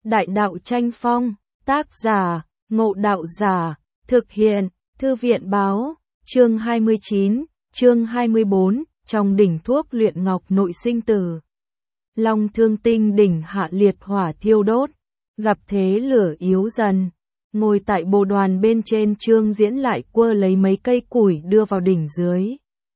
Đại đạo tranh phong, tác giả, Ngộ Đạo Giả, thực hiện, Thư viện báo, chương 29, chương 24, trong đỉnh thuốc luyện ngọc nội sinh tử. Long Thương Tinh đỉnh hạ liệt hỏa thiêu đốt, gặp thế lửa yếu dần. Ngồi tại bồ đoàn bên trên, Trương Diễn lại quơ lấy mấy cây củi đưa vào đỉnh dưới.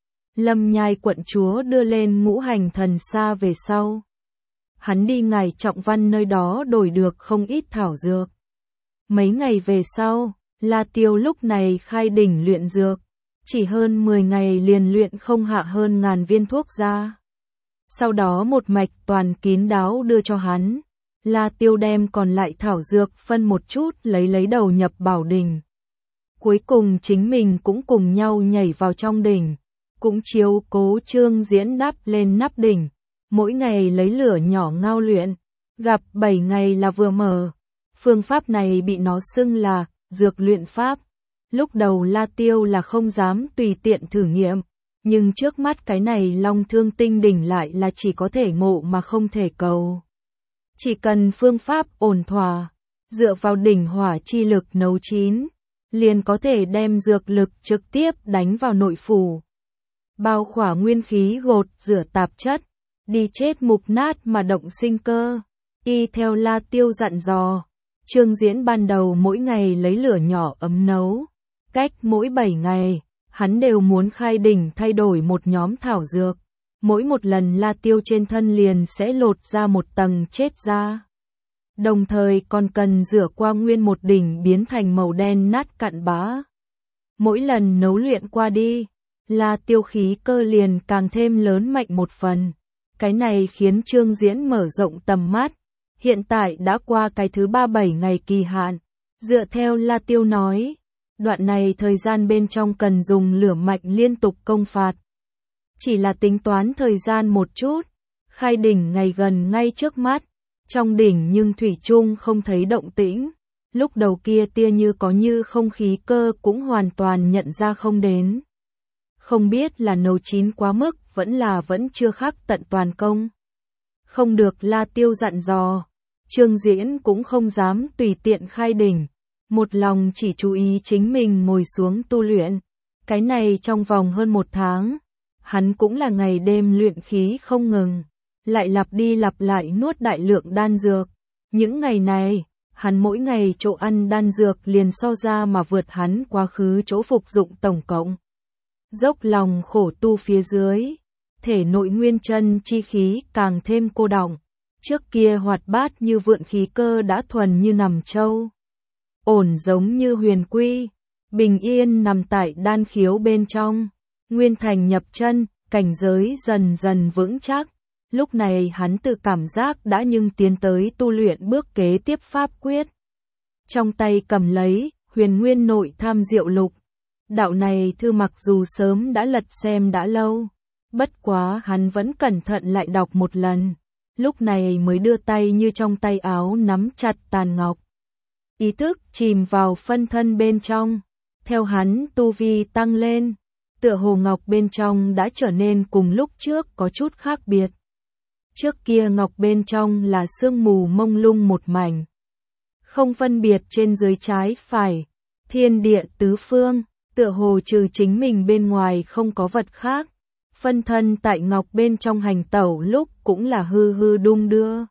Lâm Nhai quận chúa đưa lên ngũ hành thần xa về sau. Hắn đi Ngài Trọng Văn nơi đó đổi được không ít thảo dược. Mấy ngày về sau, La Tiêu lúc này khai đỉnh luyện dược. Chỉ hơn 10 ngày liền luyện không hạ hơn 1000 viên thuốc ra. Sau đó một mạch toàn kín đáo đưa cho hắn. La Tiêu đem còn lại thảo dược phân một chút lấy đầu nhập bảo đỉnh. Cuối cùng chính mình cũng cùng nhau nhảy vào trong đỉnh. Cũng chiếu cố Trương Diễn đắp lên nắp đỉnh. Mỗi ngày lấy lửa nhỏ ngao luyện. Gặp 7 ngày là vừa mở. Phương pháp này bị nó xưng là dược luyện pháp. Lúc đầu La Tiêu là không dám tùy tiện thử nghiệm. Nhưng trước mắt cái này Long Thương Tinh đỉnh lại là chỉ có thể ngộ mà không thể cầu. Chỉ cần phương pháp ổn thỏa, dựa vào đỉnh hỏa chi lực nấu chín, liền có thể đem dược lực trực tiếp đánh vào nội phủ. Bao khỏa nguyên khí, gột rửa tạp chất, đi chết mục nát mà động sinh cơ. Y theo La Tiêu dặn dò, Trương Diễn ban đầu mỗi ngày lấy lửa nhỏ ấm nấu. Cách mỗi 7 ngày, hắn đều muốn khai đỉnh thay đổi một nhóm thảo dược. Mỗi một lần La Tiêu trên thân liền sẽ lột ra một tầng chết ra. Đồng thời còn cần rửa qua nguyên một đỉnh biến thành màu đen nát cặn bã. Mỗi lần nấu luyện qua đi, La Tiêu khí cơ liền càng thêm lớn mạnh một phần. Cái này khiến Trương Diễn mở rộng tầm mắt. Hiện tại đã qua cái thứ 37 ngày kỳ hạn. Dựa theo La Tiêu nói, đoạn này thời gian bên trong cần dùng lửa mạnh liên tục công phạt. Chỉ là tính toán thời gian một chút, khai đỉnh ngày gần ngay trước mắt, trong đỉnh nhưng thủy chung không thấy động tĩnh. Lúc đầu kia tia như có như không khí cơ cũng hoàn toàn nhận ra không đến. Không biết là nấu chín quá mức vẫn chưa khắc tận toàn công. Không được La Tiêu dặn dò, Trương Diễn cũng không dám tùy tiện khai đỉnh. Một lòng chỉ chú ý chính mình ngồi xuống tu luyện. Cái này trong vòng hơn 1 tháng, hắn cũng là ngày đêm luyện khí không ngừng, lại lặp đi lặp lại nuốt đại lượng đan dược. Những ngày này, hắn mỗi ngày chỗ ăn đan dược liền so ra mà vượt hắn quá khứ chỗ phục dụng tổng cộng. Dốc lòng khổ tu phía dưới, thể nội nguyên chân chi khí càng thêm cô đọng. Trước kia hoạt bát như vượn khí cơ đã thuần như nằm trâu. Ổn giống như huyền quy, bình yên nằm tại đan khiếu bên trong. Nguyên thành nhập chân, cảnh giới dần dần vững chắc. Lúc này hắn tự cảm giác đã nhưng tiến tới tu luyện bước kế tiếp pháp quyết. Trong tay cầm lấy Huyền Nguyên Nội Tham Diệu Lục. Đạo này thư mặc dù sớm đã lật xem đã lâu, bất quá hắn vẫn cẩn thận lại đọc một lần. Lúc này mới đưa tay như trong tay áo nắm chặt tàn ngọc. Ý thức chìm vào phân thân bên trong. Theo hắn tu vi tăng lên, tựa hồ ngọc bên trong đã trở nên cùng lúc trước có chút khác biệt. Trước kia ngọc bên trong là sương mù mông lung một mảnh, không phân biệt trên dưới trái phải, thiên địa tứ phương, tựa hồ trừ chính mình bên ngoài không có vật khác. Phân thân tại ngọc bên trong hành tẩu lúc cũng là hư hư đung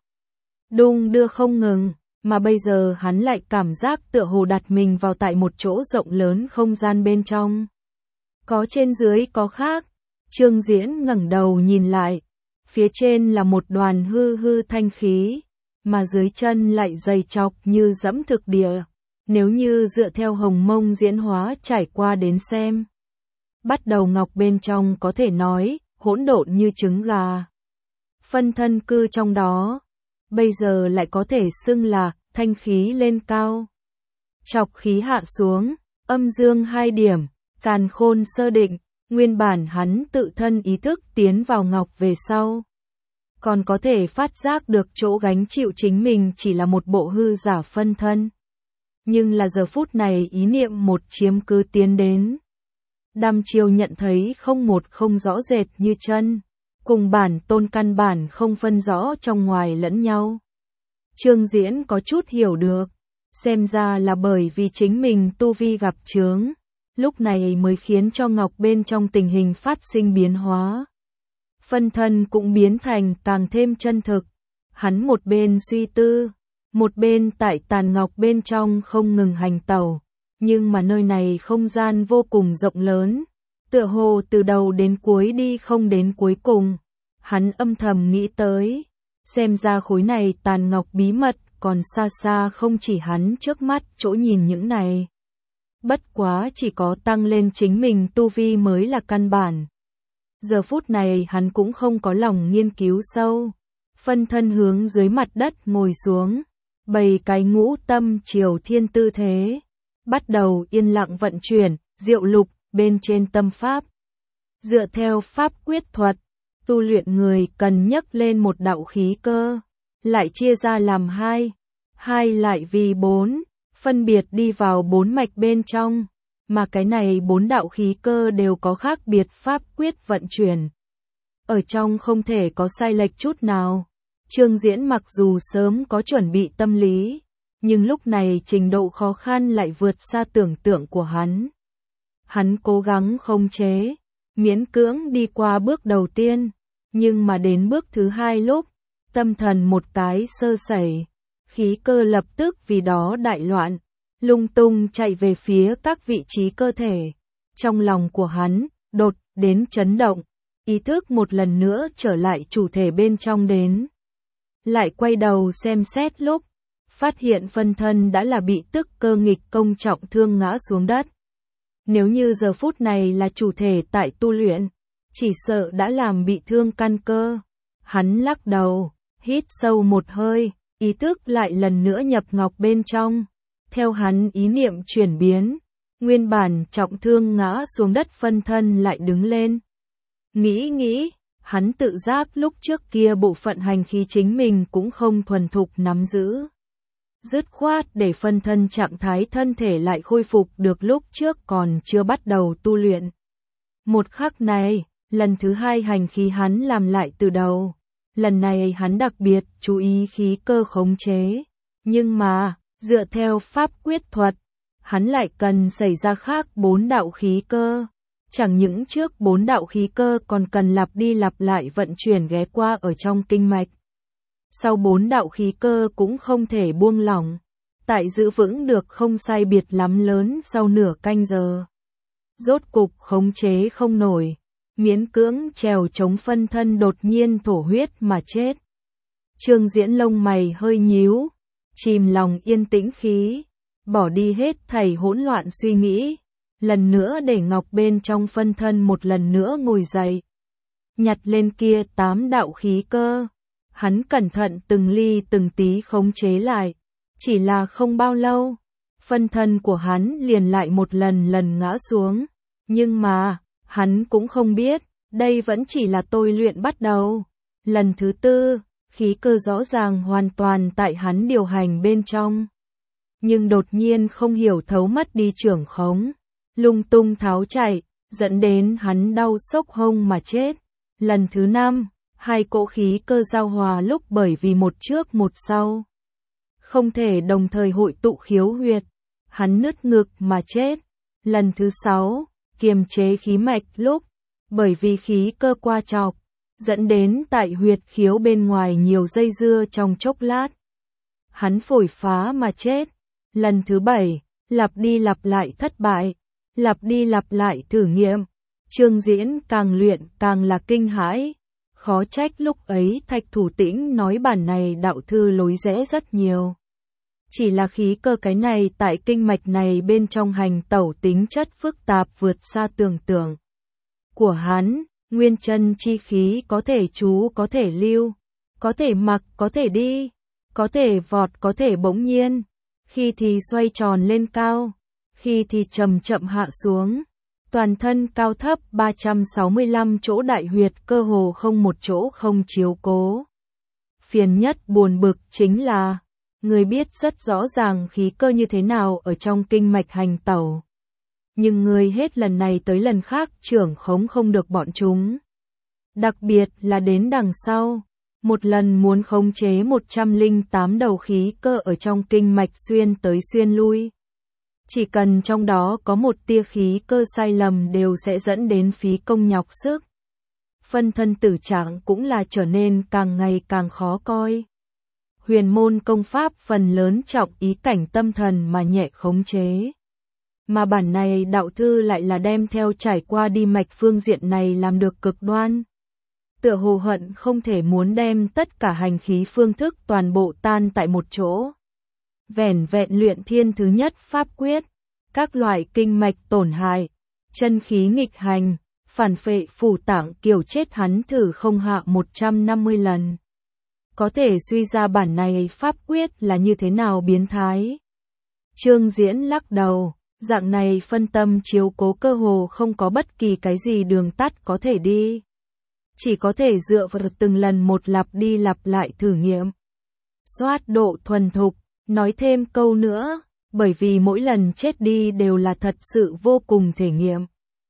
đưa không ngừng. Mà bây giờ hắn lại cảm giác tựa hồ đặt mình vào tại một chỗ rộng lớn không gian bên trong. Có trên dưới có khác. Trương Diễn ngẩng đầu nhìn lại. Phía trên là một đoàn hư hư thanh khí, mà dưới chân lại dày chọc như dẫm thực địa. Nếu như dựa theo hồng mông diễn hóa trải qua đến xem, bắt đầu ngọc bên trong có thể nói hỗn độn như trứng gà. Phân thân cư trong đó, bây giờ lại có thể xưng là thanh khí lên cao, chọc khí hạ xuống, âm dương 2 điểm, càn khôn sơ định. Nguyên bản hắn tự thân ý thức tiến vào ngọc về sau, còn có thể phát giác được chỗ gánh chịu chính mình chỉ là một bộ hư giả phân thân. Nhưng là giờ phút này ý niệm một chiếm cứ tiến đến. Đăm chiêu nhận thấy không rõ rệt như chân, cùng bản tôn căn bản không phân rõ trong ngoài lẫn nhau. Trương Diễn có chút hiểu được, xem ra là bởi vì chính mình tu vi gặp chướng, lúc này mới khiến cho ngọc bên trong tình hình phát sinh biến hóa. Phân thân cũng biến thành càng thêm chân thực. Hắn một bên suy tư, một bên tại tàn ngọc bên trong không ngừng hành tẩu, nhưng mà nơi này không gian vô cùng rộng lớn, tựa hồ từ đầu đến cuối đi không đến cuối cùng. Hắn âm thầm nghĩ tới, xem ra khối này tàn ngọc bí mật còn xa xa không chỉ hắn trước mắt chỗ nhìn những này. Bất quá chỉ có tăng lên chính mình tu vi mới là căn bản. Giờ phút này hắn cũng không có lòng nghiên cứu sâu. Phân thân hướng dưới mặt đất ngồi xuống, bày cái ngũ tâm triều thiên tư thế. Bắt đầu yên lặng vận chuyển, diệu lục bên trên tâm pháp. Dựa theo pháp quyết thuật, tu luyện người cần nhấc lên một đạo khí cơ, lại chia ra làm hai lại vì 4, phân biệt đi vào 4 mạch bên trong, mà cái này 4 đạo khí cơ đều có khác biệt pháp quyết vận chuyển. Ở trong không thể có sai lệch chút nào. Trương Diễn mặc dù sớm có chuẩn bị tâm lý, nhưng lúc này trình độ khó khăn lại vượt xa tưởng tượng của hắn. Hắn cố gắng khống chế, miễn cưỡng đi qua bước đầu tiên, nhưng mà đến bước thứ 2 lúc, tâm thần một cái sơ sẩy, khí cơ lập tức vì đó đại loạn, lung tung chạy về phía các vị trí cơ thể. Trong lòng của hắn, đột đến chấn động, ý thức một lần nữa trở lại chủ thể bên trong đến. Lại quay đầu xem xét lúc, phát hiện phân thân đã là bị tức cơ nghịch công trọng thương ngã xuống đất. Nếu như giờ phút này là chủ thể tại tu luyện, chỉ sợ đã làm bị thương căn cơ. Hắn lắc đầu, hít sâu một hơi, ý thức lại lần nữa nhập ngọc bên trong. Theo hắn ý niệm chuyển biến, nguyên bản trọng thương ngã xuống đất phân thân lại đứng lên. Nghĩ, hắn tự giác lúc trước kia bộ phận hành khí chính mình cũng không thuần thục nắm giữ. Dứt khoát để phân thân trạng thái thân thể lại khôi phục được lúc trước còn chưa bắt đầu tu luyện. Một khắc này, lần thứ 2 hành khí hắn làm lại từ đầu. Lần này hắn đặc biệt chú ý khí cơ khống chế. Nhưng mà, dựa theo pháp quyết thuật, hắn lại cần xảy ra khác 4 đạo khí cơ. Chẳng những trước 4 đạo khí cơ còn cần lặp đi lặp lại vận chuyển ghé qua ở trong kinh mạch. Sau 4 đạo khí cơ cũng không thể buông lỏng. Tại giữ vững được không sai biệt lắm lớn sau nửa canh giờ. Rốt cục khống chế không nổi. Miễn cưỡng trèo chống phân thân đột nhiên thổ huyết mà chết. Trương Diễn lông mày hơi nhíu. Chìm lòng yên tĩnh khí. Bỏ đi hết thảy hỗn loạn suy nghĩ. Lần nữa để ngọc bên trong phân thân một lần nữa ngồi dậy. Nhặt lên kia 8 đạo khí cơ. Hắn cẩn thận từng ly từng tí khống chế lại. Chỉ là không bao lâu, phân thân của hắn liền lại một lần ngã xuống. Nhưng mà, hắn cũng không biết, đây vẫn chỉ là tôi luyện bắt đầu. Lần thứ 4, khí cơ rõ ràng hoàn toàn tại hắn điều hành bên trong. Nhưng đột nhiên không hiểu thấu mất đi trưởng khống. Lung tung tháo chạy, dẫn đến hắn đau sốc hông mà chết. Lần thứ 5, 2 cỗ khí cơ giao hòa lúc bởi vì một trước một sau. Không thể đồng thời hội tụ khiếu huyệt. Hắn nứt ngực mà chết. Lần thứ 6, kiềm chế khí mạch lúc, bởi vì khí cơ qua chọc, dẫn đến tại huyệt khiếu bên ngoài nhiều dây dưa trong chốc lát. Hắn phổi phá mà chết. Lần thứ 7, lặp đi lặp lại thất bại. Lặp đi lặp lại thử nghiệm. Trương Diễn càng luyện càng là kinh hãi. Khó trách lúc ấy Thạch Thủ Tĩnh nói bản này đạo thư lối rẽ rất nhiều. Chỉ là khí cơ cái này tại kinh mạch này bên trong hành tẩu tính chất phức tạp vượt xa tưởng tượng của hắn. Nguyên chân chi khí có thể trú có thể lưu, có thể mặc có thể đi, có thể vọt có thể bỗng nhiên, khi thì xoay tròn lên cao, khi thì chậm chậm hạ xuống. Toàn thân cao thấp 365 chỗ đại huyệt cơ hồ không một chỗ không chiếu cố. Phiền nhất buồn bực chính là, người biết rất rõ ràng khí cơ như thế nào ở trong kinh mạch hành tẩu. Nhưng người hết lần này tới lần khác trưởng khống không được bọn chúng. Đặc biệt là đến đằng sau, một lần muốn khống chế 108 đầu khí cơ ở trong kinh mạch xuyên tới xuyên lui. Chỉ cần trong đó có một tia khí cơ sai lầm đều sẽ dẫn đến phí công nhọc sức. Phân thân tử trạng cũng là trở nên càng ngày càng khó coi. Huyền môn công pháp phần lớn trọng ý cảnh tâm thần mà nhẹ khống chế. Mà bản này đạo thư lại là đem theo trải qua đi mạch phương diện này làm được cực đoan. Tựa hồ hận không thể muốn đem tất cả hành khí phương thức toàn bộ tan tại một chỗ. Vẻn vẹn luyện thiên thứ nhất pháp quyết, các loại kinh mạch tổn hại, chân khí nghịch hành, phản phệ phủ tạng kiểu chết hắn thử không hạ 150 lần. Có thể suy ra bản này pháp quyết là như thế nào biến thái. Trương Diễn lắc đầu, dạng này phân tâm chiếu cố cơ hồ không có bất kỳ cái gì đường tắt có thể đi. Chỉ có thể dựa vào từng lần một lặp đi lặp lại thử nghiệm. Soát độ thuần thục, nói thêm câu nữa, bởi vì mỗi lần chết đi đều là thật sự vô cùng thể nghiệm.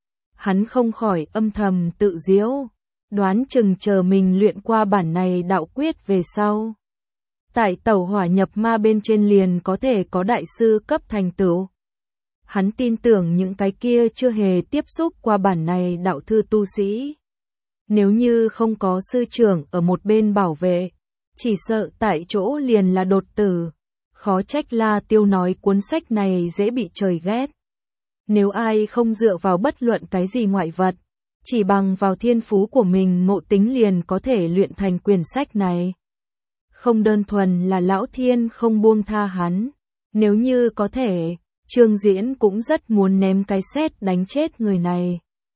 Hắn không khỏi âm thầm tự giễu, đoán chừng chờ mình luyện qua bản này đạo quyết về sau. Tại tẩu hỏa nhập ma bên trên liền có thể có đại sư cấp thành tựu. Hắn tin tưởng những cái kia chưa hề tiếp xúc qua bản này đạo thư tu sĩ. Nếu như không có sư trưởng ở một bên bảo vệ, chỉ sợ tại chỗ liền là đột tử. Khó trách La Tiêu nói cuốn sách này dễ bị trời ghét. Nếu ai không dựa vào bất luận cái gì ngoại vật, chỉ bằng vào thiên phú của mình ngộ tính liền có thể luyện thành quyển sách này. Không đơn thuần là Lão Thiên không buông tha hắn. Nếu như có thể, Trương Diễn cũng rất muốn ném cái sét đánh chết người này.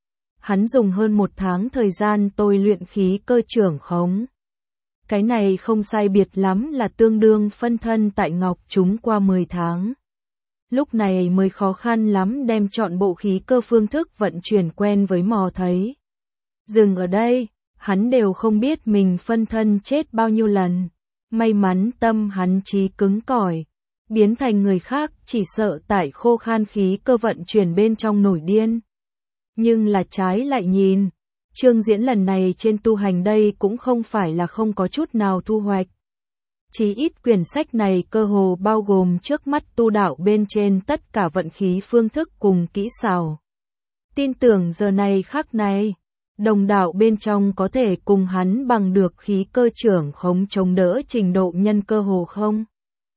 Hắn dùng hơn 1 tháng thời gian tôi luyện khí cơ trưởng khống. Cái này không sai biệt lắm là tương đương phân thân tại Ngọc chúng qua 10 tháng. Lúc này mới khó khăn lắm đem chọn bộ khí cơ phương thức vận chuyển quen với mò thấy. Dừng ở đây, hắn đều không biết mình phân thân chết bao nhiêu lần. May mắn tâm hắn trí cứng cỏi, biến thành người khác chỉ sợ tại khô khan khí cơ vận chuyển bên trong nổi điên. Nhưng là trái lại nhìn, Trương Diễn lần này trên tu hành đây cũng không phải là không có chút nào thu hoạch. Chí ít quyển sách này cơ hồ bao gồm trước mắt tu đạo bên trên tất cả vận khí phương thức cùng kỹ xảo. Tin tưởng giờ này khắc này, đồng đạo bên trong có thể cùng hắn bằng được khí cơ trưởng khống chống đỡ trình độ nhân cơ hồ không?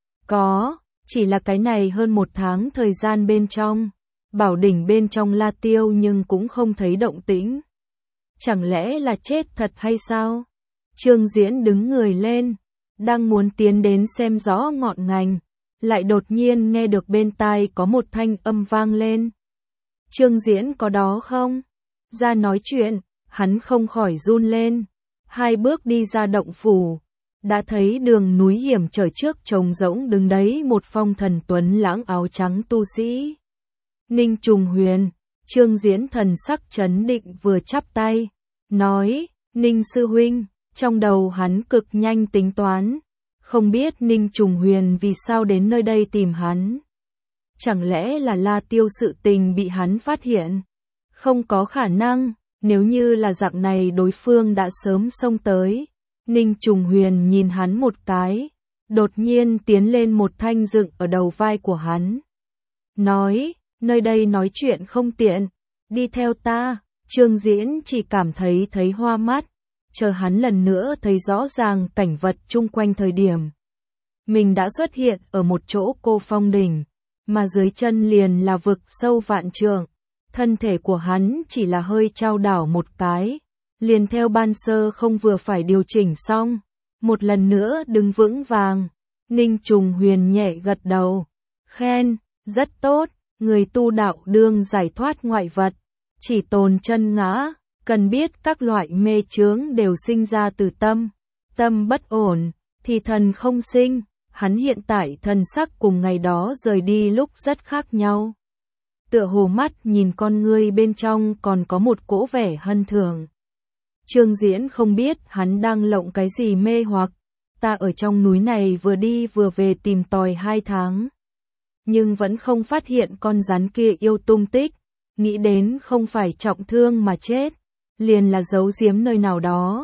Có, chỉ là cái này hơn 1 tháng thời gian bên trong, bảo đỉnh bên trong La Tiêu nhưng cũng không thấy động tĩnh. Chẳng lẽ là chết thật hay sao? Trương Diễn đứng người lên, đang muốn tiến đến xem rõ ngọn ngành, lại đột nhiên nghe được bên tai có một thanh âm vang lên. Trương Diễn có đó không? Ra nói chuyện, hắn không khỏi run lên, 2 bước đi ra động phủ, đã thấy đường núi hiểm trở trước trống rỗng đứng đấy một phong thần tuấn lãng áo trắng tu sĩ. Ninh Trùng Huyền, Trương Diễn thần sắc chấn định vừa chắp tay, nói, Ninh sư huynh, trong đầu hắn cực nhanh tính toán, không biết Ninh Trùng Huyền vì sao đến nơi đây tìm hắn. Chẳng lẽ là La Tiêu sự tình bị hắn phát hiện? Không có khả năng, nếu như là dạng này đối phương đã sớm xông tới. Ninh Trùng Huyền nhìn hắn một cái, đột nhiên tiến lên một thanh dựng ở đầu vai của hắn. Nói, nơi đây nói chuyện không tiện, đi theo ta. Trương Diễn chỉ cảm thấy hoa mắt, chờ hắn lần nữa thấy rõ ràng cảnh vật chung quanh thời điểm. Mình đã xuất hiện ở một chỗ cô phong đỉnh, mà dưới chân liền là vực sâu vạn trượng. Thân thể của hắn chỉ là hơi chao đảo một cái, liền theo ban sơ không vừa phải điều chỉnh xong, một lần nữa đứng vững vàng. Ninh Trùng Huyền nhẹ gật đầu, khen, rất tốt, người tu đạo đương giải thoát ngoại vật, chỉ tồn chân ngã, cần biết các loại mê chướng đều sinh ra từ tâm, tâm bất ổn, thì thần không sinh. Hắn hiện tại thần sắc cùng ngày đó rời đi lúc rất khác nhau. Tựa hồ mắt nhìn con ngươi bên trong còn có một cỗ vẻ hân thường. Trương Diễn không biết hắn đang lộng cái gì mê hoặc. Ta ở trong núi này vừa đi vừa về tìm tòi 2 tháng. Nhưng vẫn không phát hiện con rắn kia yêu tung tích. Nghĩ đến không phải trọng thương mà chết, liền là giấu giếm nơi nào đó.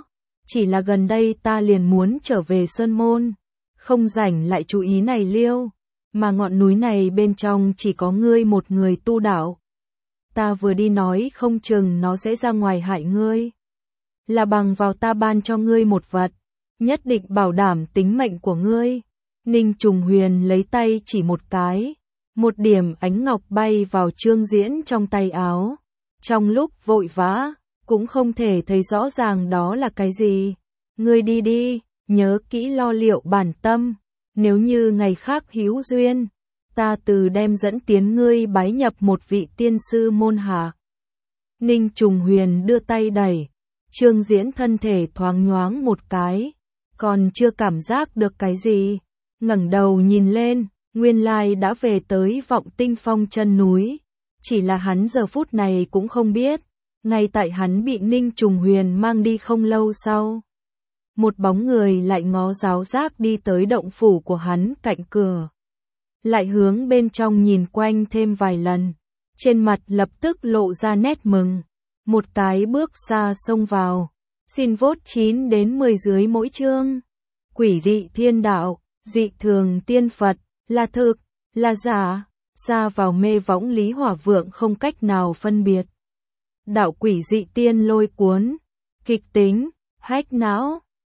chỉ là gần đây ta liền muốn trở về Sơn Môn, không rảnh lại chú ý này liêu, mà ngọn núi này bên trong chỉ có ngươi một người tu đạo. Ta vừa đi nói không chừng nó sẽ ra ngoài hại ngươi. Là bằng vào ta ban cho ngươi một vật, nhất định bảo đảm tính mệnh của ngươi. Ninh Trùng Huyền lấy tay chỉ một cái, một điểm ánh ngọc bay vào Trương Diễn trong tay áo. Trong lúc vội vã, cũng không thể thấy rõ ràng đó là cái gì. Ngươi đi đi, nhớ kỹ lo liệu bản tâm, nếu như ngày khác hữu duyên, ta từ đem dẫn tiến ngươi bái nhập một vị tiên sư môn hạ. Ninh Trùng Huyền đưa tay đẩy, Trương Diễn thân thể thoáng nhoáng một cái, còn chưa cảm giác được cái gì, ngẩng đầu nhìn lên, nguyên lai đã về tới Vọng Tinh Phong chân núi, chỉ là hắn giờ phút này cũng không biết, ngay tại hắn bị Ninh Trùng Huyền mang đi không lâu sau, một bóng người lại ngó giáo giác đi tới động phủ của hắn cạnh cửa, lại hướng bên trong nhìn quanh thêm vài lần, trên mặt lập tức lộ ra nét mừng, một cái bước xa xông vào, xin vote 9 đến 10 dưới mỗi chương. Quỷ dị thiên đạo, dị thường tiên Phật, là thực, là giả, xa vào mê võng Lý Hỏa Vượng không cách nào phân biệt. Đạo quỷ dị tiên lôi cuốn, kịch tính, hack não,